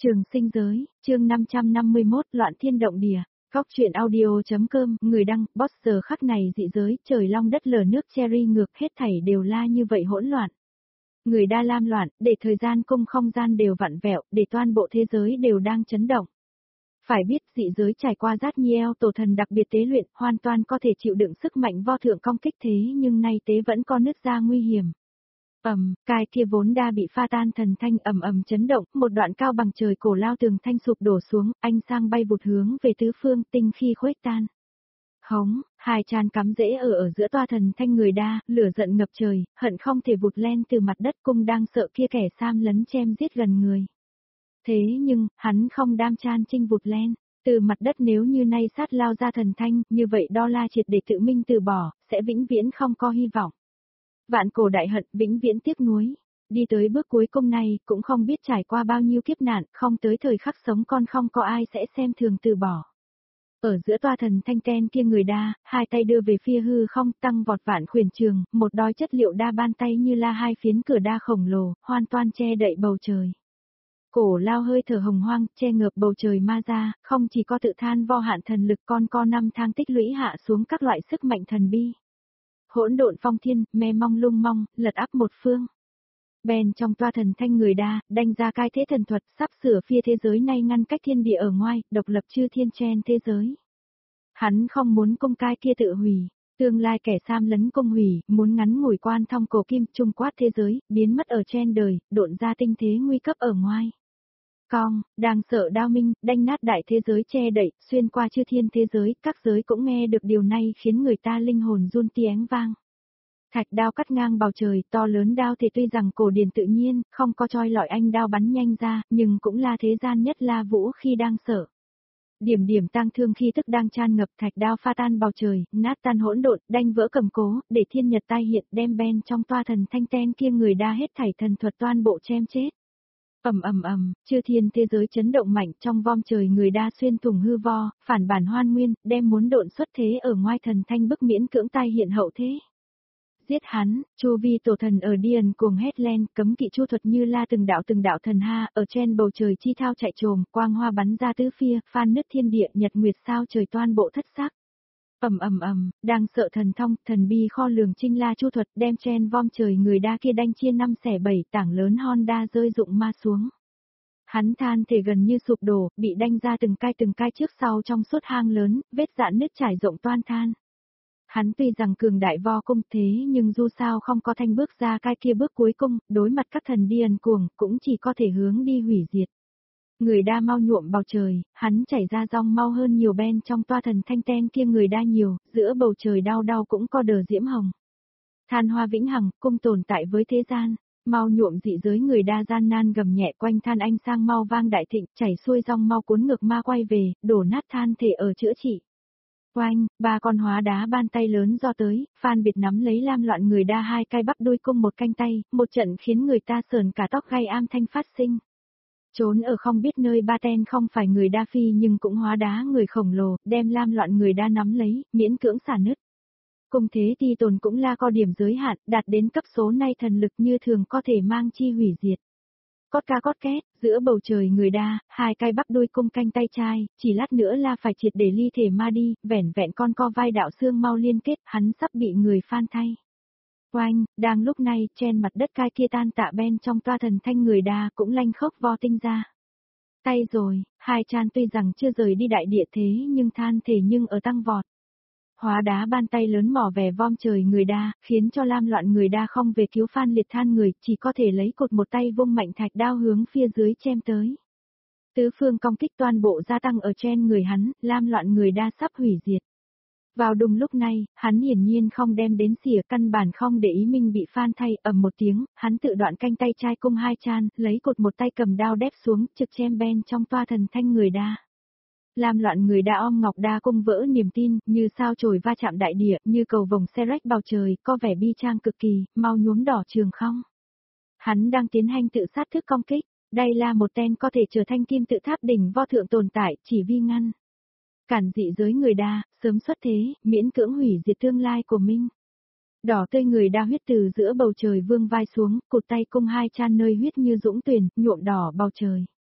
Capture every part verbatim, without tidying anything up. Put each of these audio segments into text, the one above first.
Trường sinh giới, chương năm trăm năm mươi mốt, loạn thiên động địa. Góc truyện audio.com, người đăng, boss giờ khắc này dị giới, trời long đất lở nước cherry ngược hết thảy đều la như vậy hỗn loạn. Người đa lam loạn, để thời gian cung không gian đều vặn vẹo, để toàn bộ thế giới đều đang chấn động. Phải biết dị giới trải qua Giác Nhiêu tổ thần đặc biệt tế luyện, hoàn toàn có thể chịu đựng sức mạnh vô thượng công kích thế nhưng nay tế vẫn có nứt ra nguy hiểm. Ầm, cái kia vốn đa bị pha tan thần thanh ầm ầm chấn động, một đoạn cao bằng trời cổ lao tường thanh sụp đổ xuống, anh sang bay vụt hướng về tứ phương, tinh khi khuếch tan. Hống, hai tràn cắm rễ ở ở giữa toa thần thanh người đa, lửa giận ngập trời, hận không thể vụt lên từ mặt đất cung đang sợ kia kẻ sam lấn chém giết gần người. Thế nhưng, hắn không đam chan chinh vụt lên, từ mặt đất nếu như nay sát lao ra thần thanh, như vậy đo la triệt để tự minh từ bỏ, sẽ vĩnh viễn không có hy vọng. Vạn cổ đại hận vĩnh viễn tiếc nuối, đi tới bước cuối cùng này cũng không biết trải qua bao nhiêu kiếp nạn, không tới thời khắc sống con không có ai sẽ xem thường từ bỏ. Ở giữa toa thần thanh ten kia người đa, hai tay đưa về phía hư không tăng vọt vạn khuyển trường, một đói chất liệu đa ban tay như la hai phiến cửa đa khổng lồ, hoàn toàn che đậy bầu trời. Cổ lao hơi thở hồng hoang, che ngợp bầu trời ma ra, không chỉ có tự than vo hạn thần lực con co năm thang tích lũy hạ xuống các loại sức mạnh thần bi. Hỗn độn phong thiên, me mong lung mong, lật áp một phương. Bèn trong toa thần thanh người đa, đanh ra cai thế thần thuật, sắp sửa phi thế giới nay ngăn cách thiên địa ở ngoài, độc lập chư thiên chen thế giới. Hắn không muốn công cai kia tự hủy, tương lai kẻ sam lấn công hủy, muốn ngắn ngủi quan thông cổ kim, trung quát thế giới, biến mất ở chen đời, độn ra tinh thế nguy cấp ở ngoài. Cong, đang sợ đao minh, đanh nát đại thế giới che đậy, xuyên qua chư thiên thế giới, các giới cũng nghe được điều này khiến người ta linh hồn run tiếng vang. Thạch đao cắt ngang bầu trời, to lớn đao thì tuy rằng cổ điển tự nhiên, không có choi lọi anh đao bắn nhanh ra, nhưng cũng là thế gian nhất la vũ khi đang sợ. Điểm điểm tang thương khi tức đang tràn ngập, thạch đao pha tan bầu trời, nát tan hỗn độn, đanh vỡ cầm cố, để thiên nhật tai hiện đem ben trong toa thần thanh ten kia người đa hết thảy thần thuật toan bộ chém chết. Ầm ầm ầm, chư thiên thế giới chấn động mạnh, trong vom trời người đa xuyên thủng hư vo, phản bản hoan nguyên, đem muốn độn xuất thế ở ngoài thần thanh bức miễn cưỡng tai hiện hậu thế. Giết hắn, chu vi tổ thần ở điền cuồng hét lên, cấm kỵ chu thuật như la từng đạo từng đạo thần ha, ở trên bầu trời chi thao chạy trồm, quang hoa bắn ra tứ phía, phan nứt thiên địa, nhật nguyệt sao trời toan bộ thất sắc. Ầm ầm ầm, đang sợ thần thông, thần bi kho lường trinh la chu thuật, đem chen vom trời người đa kia đanh chia năm xẻ bảy, tảng lớn Honda rơi rụng ma xuống. Hắn than thể gần như sụp đổ, bị đanh ra từng cai từng cai trước sau trong suốt hang lớn, vết dạn nứt trải rộng toan than. Hắn tuy rằng cường đại vo cung thế nhưng dù sao không có thanh bước ra cai kia bước cuối cùng, đối mặt các thần điên cuồng, cũng chỉ có thể hướng đi hủy diệt. Người đa mau nhuộm bầu trời, hắn chảy ra rong mau hơn nhiều ben trong toa thần thanh ten kia người đa nhiều, giữa bầu trời đau đau cũng có đờ diễm hồng. Than hoa vĩnh hằng, cung tồn tại với thế gian, mau nhuộm dị giới người đa gian nan gầm nhẹ quanh than anh sang mau vang đại thịnh, chảy xuôi rong mau cuốn ngược ma quay về, đổ nát than thể ở chữa trị. Oanh, ba con hóa đá ban tay lớn do tới, Phan Biệt nắm lấy lam loạn người đa hai cái bắp đuôi cung một canh tay, một trận khiến người ta sờn cả tóc gai am thanh phát sinh. Trốn ở không biết nơi ba ten không phải người đa phi nhưng cũng hóa đá người khổng lồ, đem lam loạn người đa nắm lấy, miễn cưỡng xả nứt. Cùng thế thì tồn cũng là có điểm giới hạn, đạt đến cấp số nay thần lực như thường có thể mang chi hủy diệt. Cót ca cót két, giữa bầu trời người đa, hai cái bắp đuôi cung canh tay trai, chỉ lát nữa là phải triệt để ly thể ma đi, vẻn vẹn con co vai đạo xương mau liên kết, hắn sắp bị người phan thay. Oanh, đang lúc này, trên mặt đất cai kia tan tạ ben trong toa thần thanh người đa cũng lanh khốc vo tinh ra. Tay rồi, hai chan tuy rằng chưa rời đi đại địa thế nhưng than thể nhưng ở tăng vọt. Hóa đá ban tay lớn mỏ vẻ vom trời người đa, khiến cho lam loạn người đa không về cứu phan liệt than người, chỉ có thể lấy cột một tay vung mạnh thạch đao hướng phía dưới chém tới. Tứ phương công kích toàn bộ gia tăng ở trên người hắn, lam loạn người đa sắp hủy diệt. Vào đúng lúc này, hắn hiển nhiên không đem đến xỉa căn bản không để ý mình bị phan thay, ầm một tiếng, hắn tự đoạn canh tay trai cung hai chan, lấy cột một tay cầm đao đép xuống, trực chém ben trong toa thần thanh người đa. Lam loạn người đa om ngọc đa cung vỡ niềm tin, như sao chổi va chạm đại địa, như cầu vồng xe rách bầu trời, có vẻ bi trang cực kỳ, mau nhuốm đỏ trường không. Hắn đang tiến hành tự sát thức công kích, đây là một tên có thể trở thành kim tự tháp đỉnh vo thượng tồn tại, chỉ vi ngăn. Cản dị giới người đa, sớm xuất thế, miễn cưỡng hủy diệt tương lai của mình. Đỏ tươi người đa huyết từ giữa bầu trời vương vai xuống, cụt tay cung hai chan nơi huyết như dũng tuyền, nhuộm đỏ bầu trời.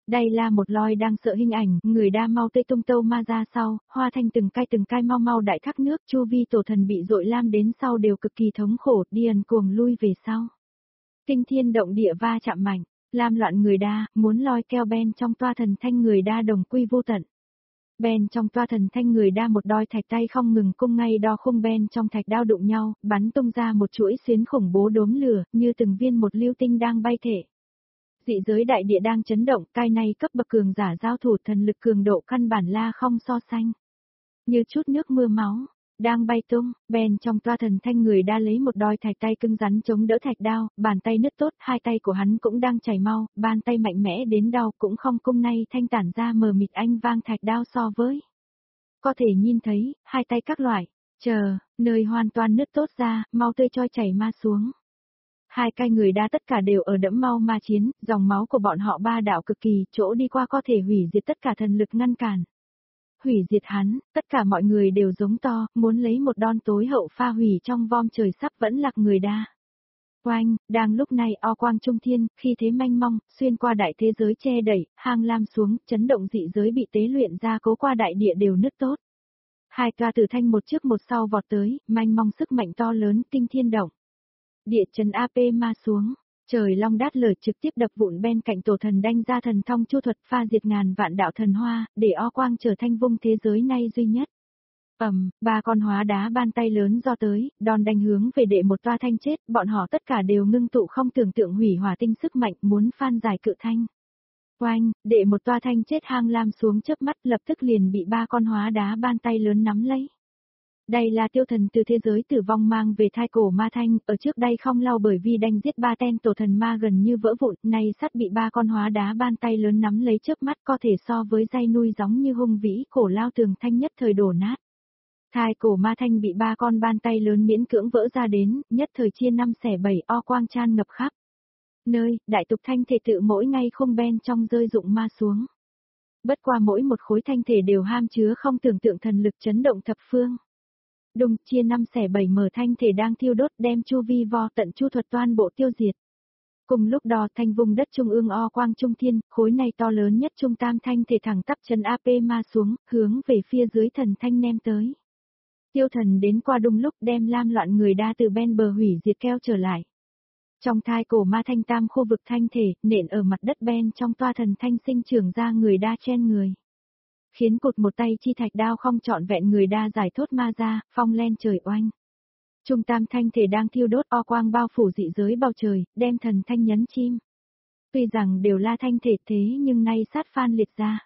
Đây là một loi đang sợ hình ảnh, người đa mau tê tung tâu ma ra sau, hoa thanh từng cai từng cai mau mau đại thác nước, chu vi tổ thần bị dội lam đến sau đều cực kỳ thống khổ, điền cuồng lui về sau. Kinh thiên động địa va chạm mạnh, lam loạn người đa, muốn loi keo ben trong toa thần thanh người đa đồng quy vô tận. Ben trong toa thần thanh người đa một đôi thạch tay không ngừng cung ngay đo khung ben trong thạch đao đụng nhau, bắn tung ra một chuỗi xuyến khủng bố đốm lửa, như từng viên một lưu tinh đang bay thể. Dị giới đại địa đang chấn động, cai này cấp bậc cường giả giao thủ thần lực cường độ căn bản la không so sánh. Như chút nước mưa máu, đang bay tung, Ben trong toa thần thanh người đa lấy một đôi thạch tay cứng rắn chống đỡ thạch đao, bàn tay nứt tốt, hai tay của hắn cũng đang chảy mau, bàn tay mạnh mẽ đến đau cũng không cung nay thanh tản ra mờ mịt anh vang thạch đao so với. Có thể nhìn thấy, hai tay các loại, chờ, nơi hoàn toàn nứt tốt ra, mau tươi trôi chảy ma xuống. Hai cai người đa tất cả đều ở đẫm mau ma chiến, dòng máu của bọn họ ba đạo cực kỳ, chỗ đi qua có thể hủy diệt tất cả thần lực ngăn cản. Hủy diệt hắn, tất cả mọi người đều giống to, muốn lấy một đòn tối hậu pha hủy trong vom trời sắp vẫn lạc người đa. Oanh, đang lúc này o quang trung thiên, khi thế manh mong, xuyên qua đại thế giới che đẩy, hang lam xuống, chấn động dị giới bị tế luyện ra cố qua đại địa đều nứt tốt. Hai toa tử thanh một trước một sau vọt tới, manh mong sức mạnh to lớn, kinh thiên động. Địa chấn a pê ma xuống, trời long đát lở trực tiếp đập vụn bên cạnh tổ thần đanh ra thần thông chu thuật pha diệt ngàn vạn đạo thần hoa, để o quang trở thành vung thế giới nay duy nhất. Ầm, ba con hóa đá ban tay lớn do tới, đòn đánh hướng về đệ một toa thanh chết, bọn họ tất cả đều ngưng tụ không tưởng tượng hủy hỏa tinh sức mạnh muốn phan giải cự thanh. Oanh, đệ một toa thanh chết hang lam xuống chớp mắt lập tức liền bị ba con hóa đá ban tay lớn nắm lấy. Đây là tiêu thần từ thế giới tử vong mang về thai cổ ma thanh, ở trước đây không lâu bởi vì đánh giết ba ten tổ thần ma gần như vỡ vụn, nay sắt bị ba con hóa đá ban tay lớn nắm lấy chớp mắt có thể so với dây nuôi giống như hung vĩ cổ lao tường thanh nhất thời đổ nát. Thai cổ ma thanh bị ba con ban tay lớn miễn cưỡng vỡ ra đến, nhất thời chia năm xẻ bảy o quang chan ngập khắp. Nơi, đại tục thanh thể tự mỗi ngày không ben trong rơi dụng ma xuống. Bất qua mỗi một khối thanh thể đều ham chứa không tưởng tượng thần lực chấn động thập phương. Đùng chia năm xẻ bảy mở thanh thể đang thiêu đốt đem chu vi vo tận chu thuật toàn bộ tiêu diệt. Cùng lúc đó thanh vùng đất trung ương o quang trung thiên, khối này to lớn nhất trung tam thanh thể thẳng tắp chân a pê ma xuống, hướng về phía dưới thần thanh nem tới. Tiêu thần đến qua đung lúc đem lam loạn người đa từ bên bờ hủy diệt keo trở lại. Trong thai cổ ma thanh tam khu vực thanh thể, nện ở mặt đất ben trong toa thần thanh sinh trưởng ra người đa chen người. Khiến cụt một tay chi thạch đao không trọn vẹn người đa giải thốt ma ra, phong len trời oanh. Trung tam thanh thể đang thiêu đốt o quang bao phủ dị giới bầu trời, đem thần thanh nhấn chim. Tuy rằng đều là thanh thể thế nhưng nay sát phan liệt ra.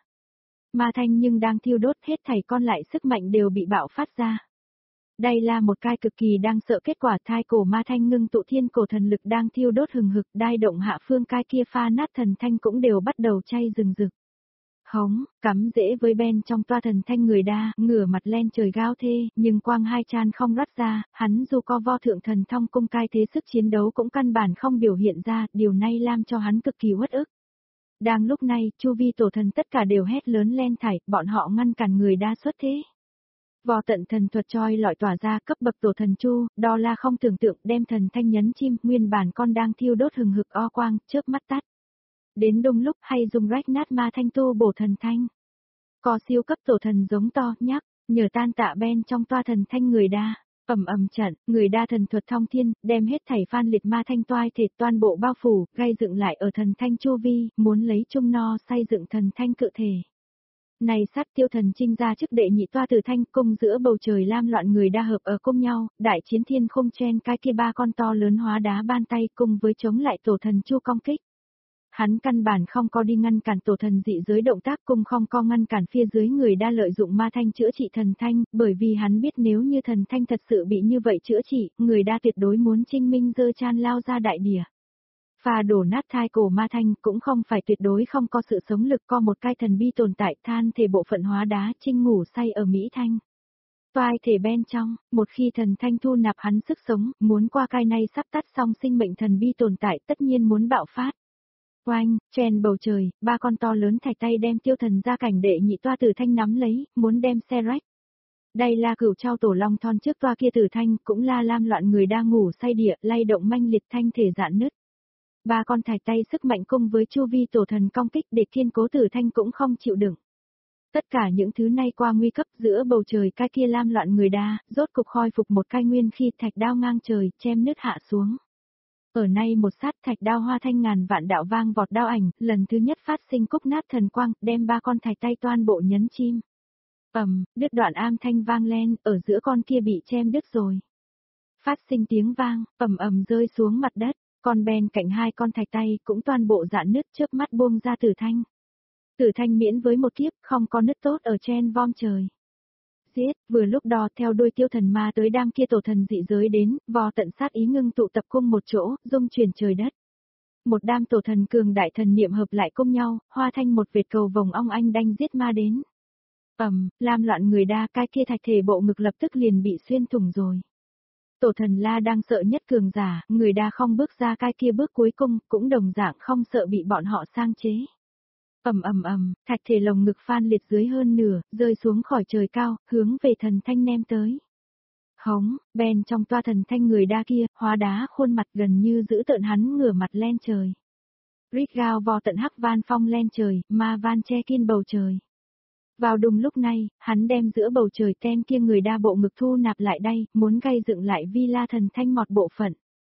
Ma thanh nhưng đang thiêu đốt hết thảy con lại sức mạnh đều bị bạo phát ra. Đây là một cái cực kỳ đang sợ kết quả thai cổ ma thanh ngưng tụ thiên cổ thần lực đang thiêu đốt hừng hực đai động hạ phương cái kia pha nát thần thanh cũng đều bắt đầu chay rừng rực. Hống, cắm dễ với ben trong toa thần thanh người đa, ngửa mặt lên trời gao thê, nhưng quang hai chan không rắt ra, hắn dù có vo thượng thần thông cung cai thế sức chiến đấu cũng căn bản không biểu hiện ra, điều này làm cho hắn cực kỳ uất ức. Đang lúc này, chu vi tổ thần tất cả đều hét lớn lên thảy, bọn họ ngăn cản người đa xuất thế. Vò tận thần thuật choi lọi tỏa ra cấp bậc tổ thần chu, đo la không tưởng tượng đem thần thanh nhấn chim, nguyên bản con đang thiêu đốt hừng hực o quang, chớp mắt tắt. Đến đông lúc hay dùng rách nát ma thanh tu bổ thần thanh. Có siêu cấp tổ thần giống to, nhắc, nhờ tan tạ ben trong toa thần thanh người đa, ầm ầm trận, người đa thần thuật thông thiên, đem hết thảy phan liệt ma thanh toai thể toàn bộ bao phủ, gây dựng lại ở thần thanh chu vi, muốn lấy trung no xây dựng thần thanh cự thể. Này sát tiêu thần trinh ra chức đệ nhị toa từ thanh cung giữa bầu trời lam loạn người đa hợp ở cùng nhau, đại chiến thiên không chen cái kia ba con to lớn hóa đá ban tay cùng với chống lại tổ thần chu công kích. Hắn căn bản không có đi ngăn cản tổ thần dị giới động tác cùng không có ngăn cản phía dưới người đa lợi dụng ma thanh chữa trị thần thanh, bởi vì hắn biết nếu như thần thanh thật sự bị như vậy chữa trị, người đa tuyệt đối muốn trinh minh dơ chan lao ra đại địa. Pha đổ nát thai cổ ma thanh cũng không phải tuyệt đối không có sự sống lực có một cái thần bi tồn tại than thể bộ phận hóa đá trinh ngủ say ở Mỹ Thanh. Toai thể bên trong, một khi thần thanh thu nạp hắn sức sống, muốn qua cái này sắp tắt xong sinh mệnh thần bi tồn tại tất nhiên muốn bạo phát. Oanh, chen bầu trời, ba con to lớn thạch tay đem tiêu thần ra cảnh đệ nhị toa tử thanh nắm lấy, muốn đem xe rách. Đây là cửu trao tổ long thon trước toa kia tử thanh, cũng là lam loạn người đang ngủ say địa, lay động manh liệt thanh thể dạn nứt. Ba con thạch tay sức mạnh cùng với chu vi tổ thần công kích để kiên cố Tử Thanh cũng không chịu đựng. Tất cả những thứ này qua nguy cấp giữa bầu trời cái kia lam loạn người đa, rốt cục khôi phục một cai nguyên khi thạch đao ngang trời, chém nứt hạ xuống. Ở nay một sát thạch đao hoa thanh ngàn vạn đạo vang vọt đao ảnh, lần thứ nhất phát sinh cúc nát thần quang, đem ba con thạch tay toàn bộ nhấn chim. Ầm, đứt đoạn am thanh vang lên, ở giữa con kia bị chém đứt rồi. Phát sinh tiếng vang, ầm ầm rơi xuống mặt đất, con bên cạnh hai con thạch tay cũng toàn bộ dạn nứt trước mắt buông ra Tử Thanh. Tử Thanh miễn với một kiếp, không có nứt tốt ở trên vom trời. Giết, vừa lúc đó theo đuôi tiêu thần ma tới đám kia tổ thần dị giới đến, vò tận sát ý ngưng tụ tập cung một chỗ, dung chuyển trời đất. Một đám tổ thần cường đại thần niệm hợp lại cùng nhau, hoa thanh một vệt cầu vồng ong anh đanh giết ma đến. Ầm, lam loạn người đa cái kia thạch thể bộ ngực lập tức liền bị xuyên thủng rồi. Tổ thần la đang sợ nhất cường giả, người đa không bước ra cái kia bước cuối cùng, cũng đồng dạng không sợ bị bọn họ sang chế. Ầm ầm ầm, thạch thể lồng ngực phan liệt dưới hơn nửa, rơi xuống khỏi trời cao, hướng về thần thanh nem tới. Hống, bên trong toa thần thanh người đa kia, hóa đá khuôn mặt gần như giữ tợn hắn ngửa mặt lên trời. Rít gao vò tận hắc van phong lên trời, ma van che kín bầu trời. Vào đùng lúc này, hắn đem giữa bầu trời ten kia người đa bộ ngực thu nạp lại đây, muốn gây dựng lại vi la thần thanh mọt bộ phận.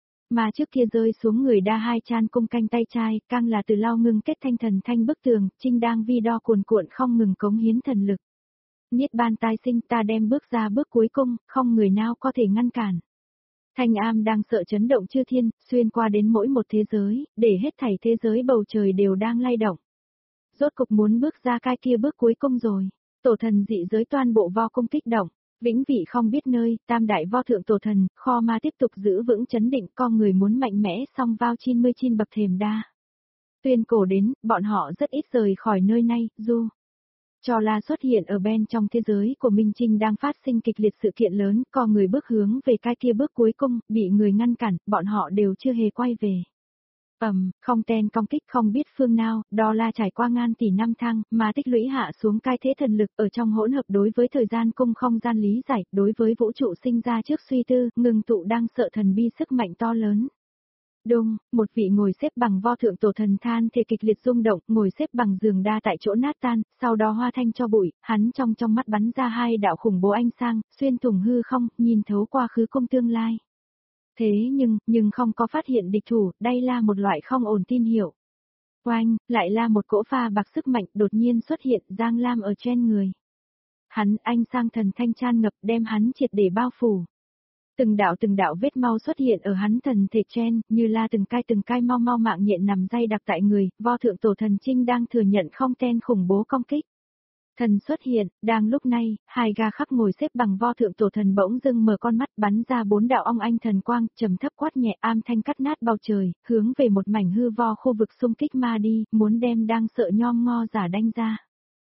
Mà trước kia rơi xuống người đa hai chan cung canh tay trai, càng là từ lao ngưng kết thanh thần thanh bức tường, trinh đang vi đo cuồn cuộn không ngừng cống hiến thần lực. Niết ban tai sinh ta đem bước ra bước cuối cùng, không người nào có thể ngăn cản. Thanh am đang sợ chấn động chư thiên, xuyên qua đến mỗi một thế giới, để hết thảy thế giới bầu trời đều đang lay động. Rốt cục muốn bước ra cái kia bước cuối cùng rồi. Tổ thần dị giới toàn bộ vo cung kích động. Vĩnh vị không biết nơi, tam đại vo thượng tổ thần, kho ma tiếp tục giữ vững chấn định, con người muốn mạnh mẽ song vào chín mươi chín bậc thềm đa. Tuyên cổ đến, bọn họ rất ít rời khỏi nơi này, du. Cho là xuất hiện ở bên trong thế giới của Minh Trinh đang phát sinh kịch liệt sự kiện lớn, con người bước hướng về cái kia bước cuối cùng, bị người ngăn cản, bọn họ đều chưa hề quay về. Ầm, um, không tên công kích không biết phương nào, đó là trải qua ngàn tỷ năm thăng, mà tích lũy hạ xuống cai thế thần lực ở trong hỗn hợp đối với thời gian cung không gian lý giải, đối với vũ trụ sinh ra trước suy tư, ngừng tụ đang sợ thần bi sức mạnh to lớn. Đông, một vị ngồi xếp bằng vo thượng tổ thần than thể kịch liệt rung động, ngồi xếp bằng giường đa tại chỗ nát tan, sau đó hoa thanh cho bụi, hắn trong trong mắt bắn ra hai đạo khủng bố ánh sang, xuyên thủng hư không, nhìn thấu qua khứ cung tương lai. Thế nhưng, nhưng không có phát hiện địch thủ, đây là một loại không ổn tin hiệu. Oanh, lại là một cỗ pha bạc sức mạnh đột nhiên xuất hiện Giang Lam ở trên người. Hắn anh sang thần thanh chan ngập đem hắn triệt để bao phủ. Từng đạo từng đạo vết mau xuất hiện ở hắn thần thể trên, như là từng cái từng cái mau mau mạng nhện nằm dây đặc tại người, vo thượng tổ thần trinh đang thừa nhận không tên khủng bố công kích. Thần xuất hiện, đang lúc này, hai ga khắc ngồi xếp bằng vo thượng tổ thần bỗng dưng mở con mắt bắn ra bốn đạo ong anh thần quang, trầm thấp quát nhẹ am thanh cắt nát bầu trời, hướng về một mảnh hư vo khu vực xung kích ma đi, muốn đem đang sợ nhom ngo giả đanh ra.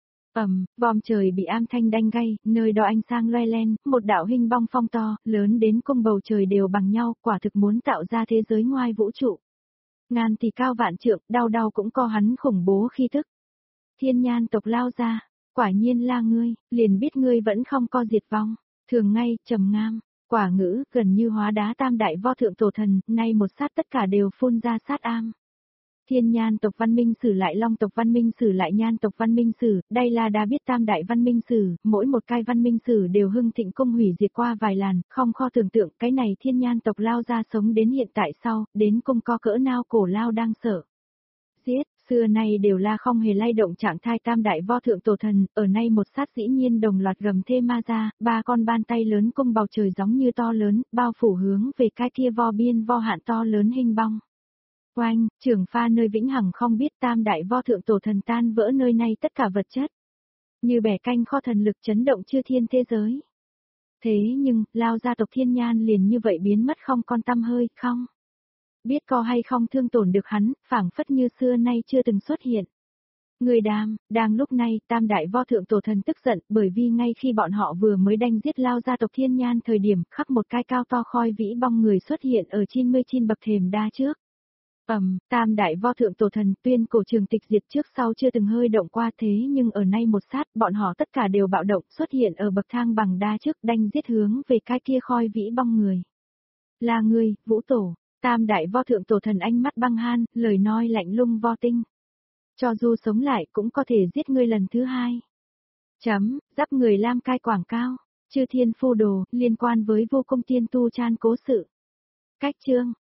Ầm, vòm trời bị am thanh đanh gay, nơi đó ánh sang loe lên, một đạo hình bong phong to, lớn đến cung bầu trời đều bằng nhau, quả thực muốn tạo ra thế giới ngoài vũ trụ. Ngàn tỷ cao vạn trượng, đau đau cũng co hắn khủng bố khi thức. Thiên nhan tộc lao ra. Quả nhiên là ngươi, liền biết ngươi vẫn không co diệt vong, thường ngay, trầm ngam, quả ngữ, gần như hóa đá tam đại vo thượng tổ thần, nay một sát tất cả đều phun ra sát am. Thiên nhan tộc văn minh sử lại long tộc văn minh sử lại nhan tộc văn minh sử, đây là đã biết tam đại văn minh sử, mỗi một cái văn minh sử đều hưng thịnh cung hủy diệt qua vài làn, không kho tưởng tượng cái này thiên nhan tộc lao ra sống đến hiện tại sau, đến cung co cỡ nào cổ lao đang sợ. Giết, xưa nay đều là không hề lay động trạng thái tam đại vo thượng tổ thần, ở nay một sát dĩ nhiên đồng loạt gầm thê ma ra, ba con bàn tay lớn cung bầu trời giống như to lớn, bao phủ hướng về cái kia vo biên vo hạn to lớn hình bong. Oanh, trường pha nơi vĩnh hằng không biết tam đại vo thượng tổ thần tan vỡ nơi này tất cả vật chất. Như bẻ canh kho thần lực chấn động chư thiên thế giới. Thế nhưng, lao gia tộc thiên nhan liền như vậy biến mất không con tăm hơi, không? Biết có hay không thương tổn được hắn, phảng phất như xưa nay chưa từng xuất hiện. Người đàm, đang lúc này, tam đại vo thượng tổ thần tức giận, bởi vì ngay khi bọn họ vừa mới đanh giết lao gia tộc thiên nhan thời điểm, khắc một cái cao to khoi vĩ bong người xuất hiện ở chín mươi chín bậc thềm đa trước. Ầm, um, tam đại vo thượng tổ thần tuyên cổ trường tịch diệt trước sau chưa từng hơi động qua thế nhưng ở nay một sát, bọn họ tất cả đều bạo động xuất hiện ở bậc thang bằng đa trước đanh giết hướng về cái kia khoi vĩ bong người. Là người, vũ tổ. Tam đại vo thượng tổ thần ánh mắt băng han, lời nói lạnh lùng vo tinh. Cho dù sống lại cũng có thể giết ngươi lần thứ hai. Chấm, giáp người lam cai quảng cao. Chư thiên phù đồ, liên quan với vô công tiên tu chan cố sự. Cách chương.